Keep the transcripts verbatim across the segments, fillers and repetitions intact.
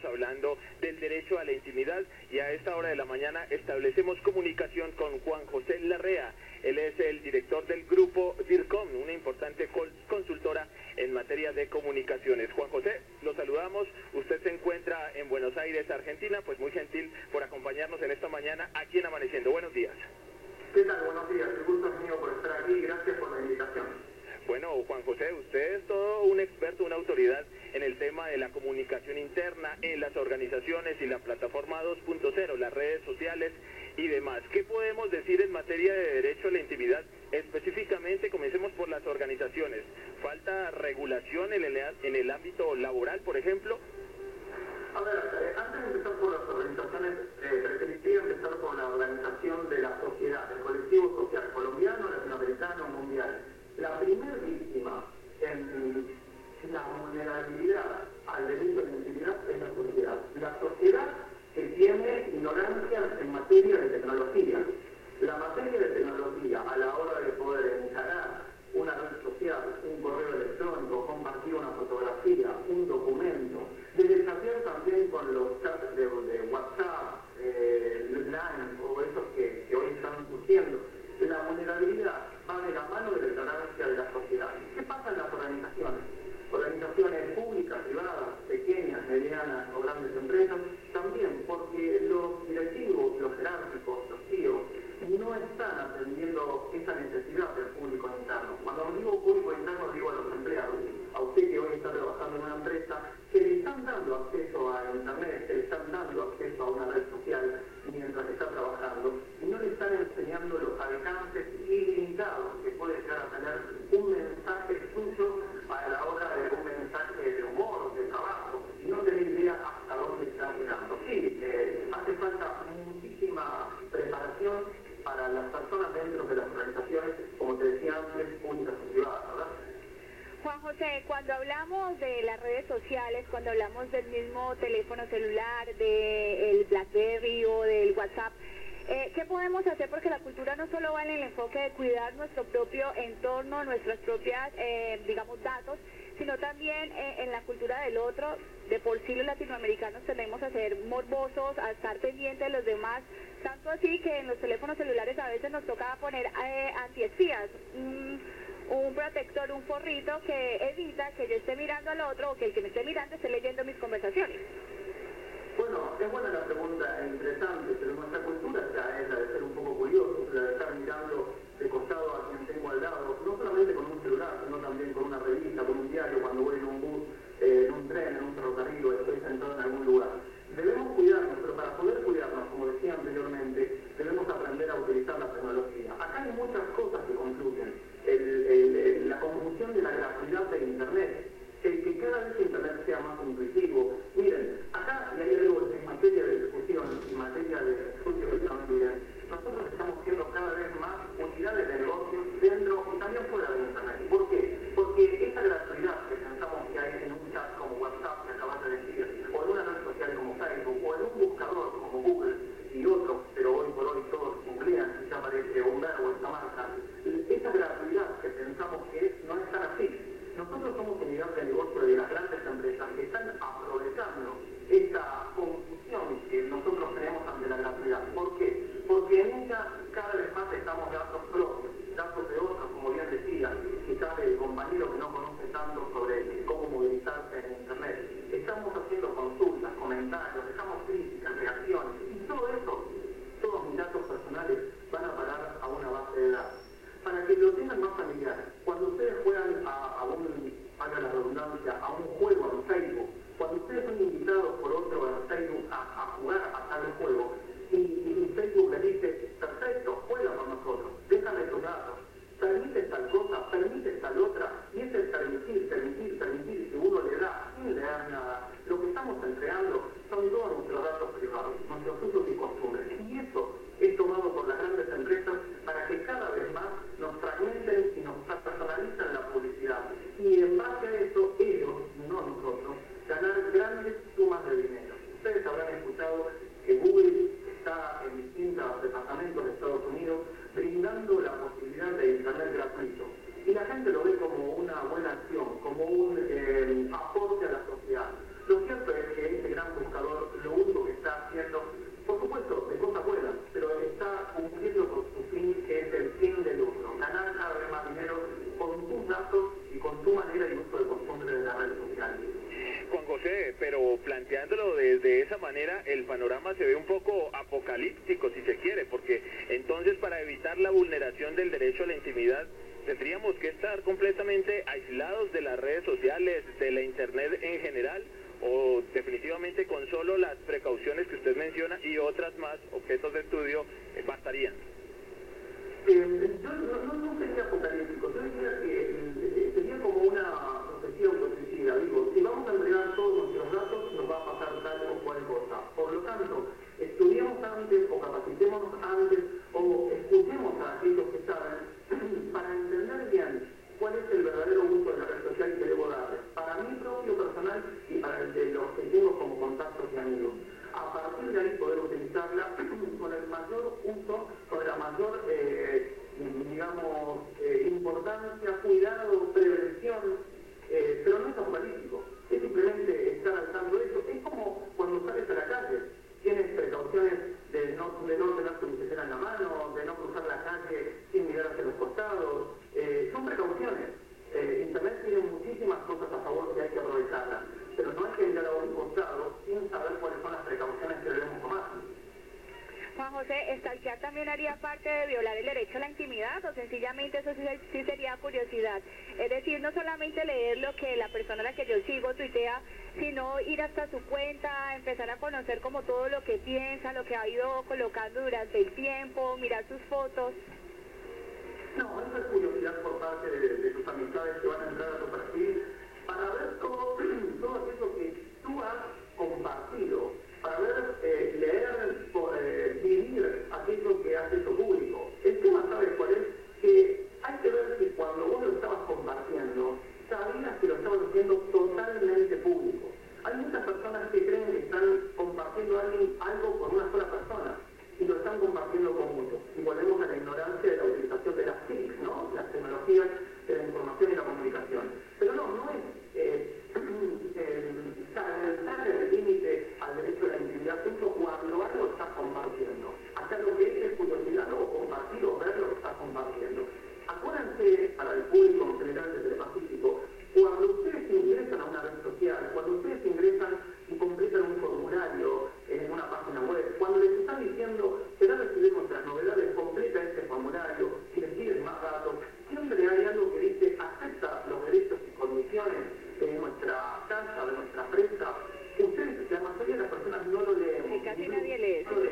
hablando del derecho a la intimidad y a esta hora de la mañana establecemos comunicación con Juan José Larrea. Él es el director del grupo DIRCOM, una importante consultora en materia de comunicaciones. Juan José, lo saludamos. Usted se encuentra en Buenos Aires, Argentina, pues muy gentil por acompañarnos en esta mañana aquí en Amaneciendo. Buenos días. ¿Qué tal? Buenos días. El gusto es mío por estar aquí. Gracias por la invitación. Bueno, Juan José, usted es todo un experto, una autoridad en el tema de la comunicación interna en las organizaciones y la plataforma dos punto cero, las redes sociales y demás. ¿Qué podemos decir en materia de derecho a la intimidad? Específicamente, comencemos por las organizaciones. ¿Falta regulación en el, en el ámbito laboral, por ejemplo? A ver, eh, antes de empezar por las organizaciones, eh, preferiría empezar por la organización de la sociedad, del colectivo social colombiano, latinoamericano, mundial. La primera víctima en la vulnerabilidad al derecho a la intimidad es la sociedad. La sociedad que tiene ignorancias en materia de tecnología. La materia de tecnología a la hora de poder encarar una red social, un correo electrónico, compartir una fotografía, un documento, de desafiar también con los chats de, de WhatsApp, eh, Line o esos que, que hoy están surgiendo. La vulnerabilidad va de la mano de la ignorancia de la sociedad. ¿Qué pasa en las organizaciones? Organizaciones públicas, privadas, pequeñas, medianas o grandes empresas, también porque los directivos, los jerárquicos, los C E Os, no están atendiendo esa necesidad del público interno. Cuando digo público interno, digo a los empleados. A usted que hoy está trabajando en una empresa, que le están dando acceso a internet, que le están dando acceso a una red social mientras está trabajando, y no le están enseñando los alcances ilimitados que puede llegar a tener un mensaje suyo a la hora de un mensaje de humor, de trabajo, y no tener idea hasta dónde está llegando. Sí, eh, hace falta muchísima preparación para las personas dentro de las organizaciones, como te decía antes, públicas y privadas, ¿verdad? Juan José, cuando hablamos de las redes sociales, cuando hablamos del mismo teléfono celular, del BlackBerry o del WhatsApp, eh, ¿qué podemos hacer? Porque la cultura no solo va en el enfoque de cuidar nuestro propio entorno, nuestras propias, eh, digamos, datos, sino también eh, en la cultura del otro. De por sí los latinoamericanos tendemos a ser morbosos, a estar pendientes de los demás, tanto así que en los teléfonos celulares a veces nos toca poner eh, antiespías, un, un protector, un forrito que evita que yo esté mirando al otro o que el que me esté mirando esté leyendo mis conversaciones. Bueno, es buena la pregunta, es interesante, pero nuestra cultura ya es la de ser un poco curioso, la de estar mirando de costado a quien tengo al lado, no solamente con un celular, sino también con una revista, con un diario, cuando voy en un bus, eh, en un tren, en un ferrocarril o estoy sentado en algún lugar. Debemos cuidarnos, pero para poder cuidarnos, como decía anteriormente, debemos aprender a utilizar la tecnología. Acá hay muchas cosas que confluyen. El, el, el, la conjunción de la gratuidad de Internet, el que cada vez Internet sea más intuitivo. Miren, acá, y hay algo en materia de discusión, en materia de estudio también, nosotros estamos viendo cada vez más unidades de negocio dentro y también fuera de Internet. ¿Por qué? Porque esa gratuidad que pensamos que hay en un chat como WhatsApp, que acabas de decir, o en una red social como Facebook, o en un buscador como Google y otros, pero hoy por hoy todos googlean y ya aparece un verbo, esta marca, esa gratuidad que pensamos que es, no es tan así. Nosotros somos unidad de negocio de las grandes empresas que están aprovechando esta confusión que nosotros tenemos ante la gratuidad. ¿Por qué? Porque en ella cada vez más estamos datos propios, datos de otros, como bien decía, quizás del compañero que no conoce tanto sobre cómo movilizarse en Internet. Estamos haciendo consultas, comentarios, dejamos críticas, reacciones, y todo eso, todos mis datos personales van a parar a una base de datos. Para que lo tengan más familiar, cuando ustedes juegan a, a un, haga la redundancia, a un juego en Facebook, cuando ustedes son invitados por otro pero planteándolo desde esa manera, el panorama se ve un poco apocalíptico, si se quiere, porque entonces para evitar la vulneración del derecho a la intimidad, tendríamos que estar completamente aislados de las redes sociales, de la internet en general, o definitivamente con solo las precauciones que usted menciona y otras más objetos de estudio eh, bastarían. Eh, yo no, no, no sería apocalíptico, yo diría que eh, sería como una profecía autosuicida. Digo, si vamos a entregar todos nuestros datos, nos va a pasar tal o cual cosa. Por lo tanto, estudiemos antes o capacitémonos antes o escuchemos a aquellos que saben para entender bien cuál es el verdadero uso de la red social que debo darle, para mí propio personal y para el de los que tengo como contactos y amigos. A partir de ahí poder utilizarla con el mayor uso, con la mayor, eh, digamos, eh, importancia, cuidado, prevención, eh, pero no es apocalíptico, es simplemente estar al tanto de eso. Es como cuando sales a la calle, tienes precauciones de no, de no tener tu billetera en la mano, de no cruzar la calle sin mirar hacia los costados, eh, son precauciones. Eh, Internet tiene muchísimas cosas a favor que hay que aprovecharlas, pero no hay que mirar a un costado sin saber cuáles son las precauciones que debemos tomar. Juan José, ¿stalkear también haría parte de violar el derecho a la intimidad o sencillamente eso sí, sí sería curiosidad? Es decir, no solamente leer lo que la persona a la que yo sigo tuitea, sino ir hasta su cuenta, empezar a conocer como todo lo que piensa, lo que ha ido colocando durante el tiempo, mirar sus fotos. No, eso es curiosidad por parte de, de tus amistades que van a entrar a tu perfil para ver todo, todo aquello que tú has compartido, para ver, eh, leer, eh, vivir aquello que has hecho público. El tema, ¿sabes cuál es? Que hay que ver que cuando vos lo estabas compartiendo, sabías que lo estabas haciendo totalmente público. Hay muchas personas que creen que están compartiendo algo con una sola persona y lo están compartiendo con muchos. Y volvemos a la ignorancia de la utilización de las T I C, ¿no? Las tecnologías de la información y la comunicación. Pero no, no es eh, saltar el límite al derecho a la intimidad justo cuando algo estás compartiendo. Acá lo que es es curiosidad o compartir o ver lo que estás compartiendo. Acuérdense, para el público en general del Telepacífico, cuando ustedes ingresan a una red social, cuando ustedes ingresan y completan un formulario en una página web, cuando les están diciendo que no recibir nuestras novedades, completa este formulario y les piden más datos, siempre hay algo que dice acepta los derechos y condiciones de nuestra casa, de nuestra empresa. Ustedes, la mayoría de las personas no lo leen. Sí, casi nadie lee eso.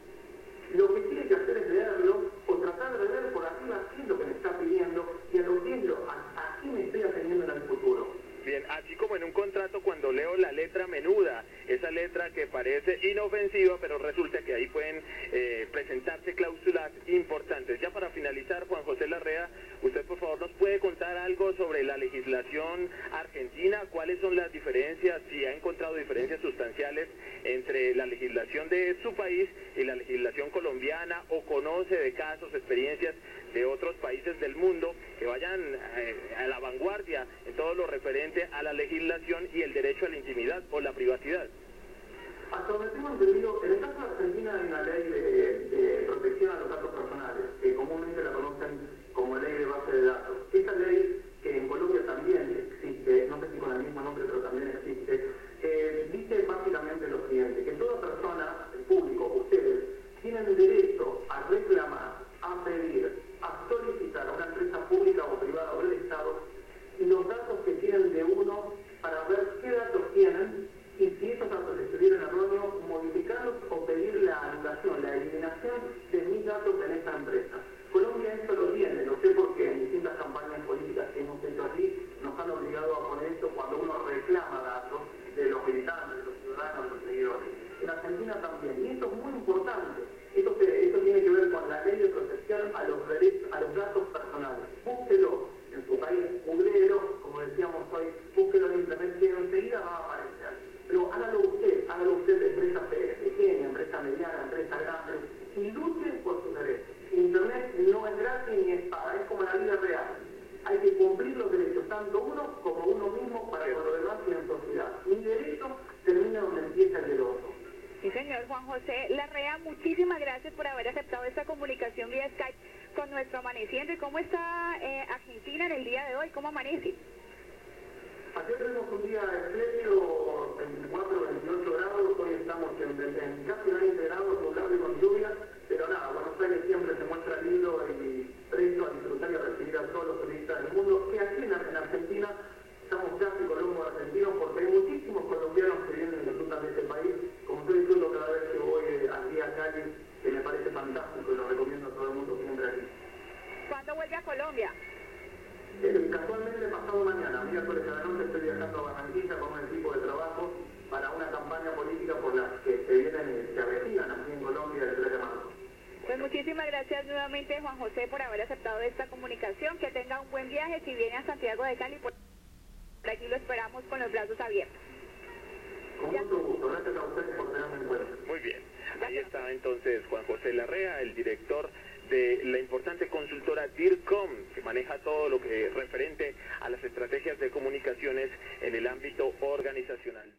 Lo que tiene que hacer es leerlo o tratar de ver por arriba qué es lo que me está pidiendo y a lo que es lo, a, a qué me estoy atendiendo en el futuro. Bien, así como en un contrato cuando leo la letra menuda, esa letra que parece inofensiva, pero resulta que ahí pueden eh, presentarse cláusulas importantes. Ya para finalizar, Juan José Larrea, usted por favor nos puede contar algo sobre la legislación argentina, cuáles son las diferencias, si ha encontrado diferencias sustanciales entre la legislación de su país y la legislación colombiana, o conoce de casos, experiencias de otros países del mundo que vayan eh, a la vanguardia en todo lo referente a la legislación y el derecho a la intimidad o la privacidad. Hasta donde tengo entendido, en el caso de Argentina hay una ley de, de protección a los datos personales, que comúnmente la conocen como ley de base de datos. Esta ley, que en Colombia también existe, no sé si con el mismo nombre, pero también existe, eh, dice básicamente lo siguiente, que toda persona, el público, ustedes, tienen derecho a reclamar, a pedir, a solicitar a una empresa pública o privada o del Estado los datos que tienen de uno para ver qué datos tienen y si esos datos estuvieran erróneos, modificarlos o pedir la anulación, la eliminación de mis datos en esta empresa. Colombia esto lo tiene, lo sé porque en distintas campañas políticas que hemos hecho aquí nos han obligado a poner esto cuando uno reclama datos de los militantes, de los ciudadanos, de los seguidores. En Argentina también, y esto es muy importante. Esto, se, esto tiene que ver con la ley de protección a los, derechos, a los datos personales. Búsquelo en su país, googleelo, como decíamos hoy, búsquelo en internet que enseguida va a aparecer. Pero hágalo usted, hágalo usted de empresa pequeña, empresa mediana, empresa grande, y luche por sus derechos. Internet no es gratis ni es paga, es como la vida real. Hay que cumplir los derechos, tanto uno como uno mismo, para con lo demás y en sociedad. Mi derecho termina donde empieza el del otro. Sí, señor Juan José Larrea, muchísimas gracias por haber aceptado esta comunicación vía Skype con nuestro amaneciendo. ¿Y cómo está eh, Argentina en el día de hoy? ¿Cómo amanece? Ayer tuvimos un día espléndido. veinticuatro, veintiocho grados, hoy estamos en, en casi veinte grados, nublado y con lluvia, pero nada, Buenos Aires siempre se muestra lindo y presto a disfrutar y a recibir a todos los turistas del mundo, que aquí en, en Argentina estamos casi colombo argentinos porque hay muchísimos colombianos que vienen y disfrutan de este país, como yo disfruto cada vez que voy aquí a Cali, que me parece fantástico y lo recomiendo a todo el mundo siempre aquí. ¿Cuándo vuelve a Colombia? Eh, casualmente pasado mañana, miércoles a la noche, estoy viajando a Barranquilla con un equipo de trabajo para una campaña política por las que se vienen, se avecinan aquí en Colombia el tres de marzo. Pues muchísimas gracias nuevamente, Juan José, por haber aceptado esta comunicación. Que tenga un buen viaje. Si viene a Santiago de Cali, por aquí lo esperamos con los brazos abiertos. Con mucho gusto. Gracias a ustedes por tenerme en cuenta. Muy bien. Ahí está entonces Juan José Larrea, el director de la importante consultora DIRCOM, que maneja todo lo que es referente a las estrategias de comunicaciones en el ámbito organizacional.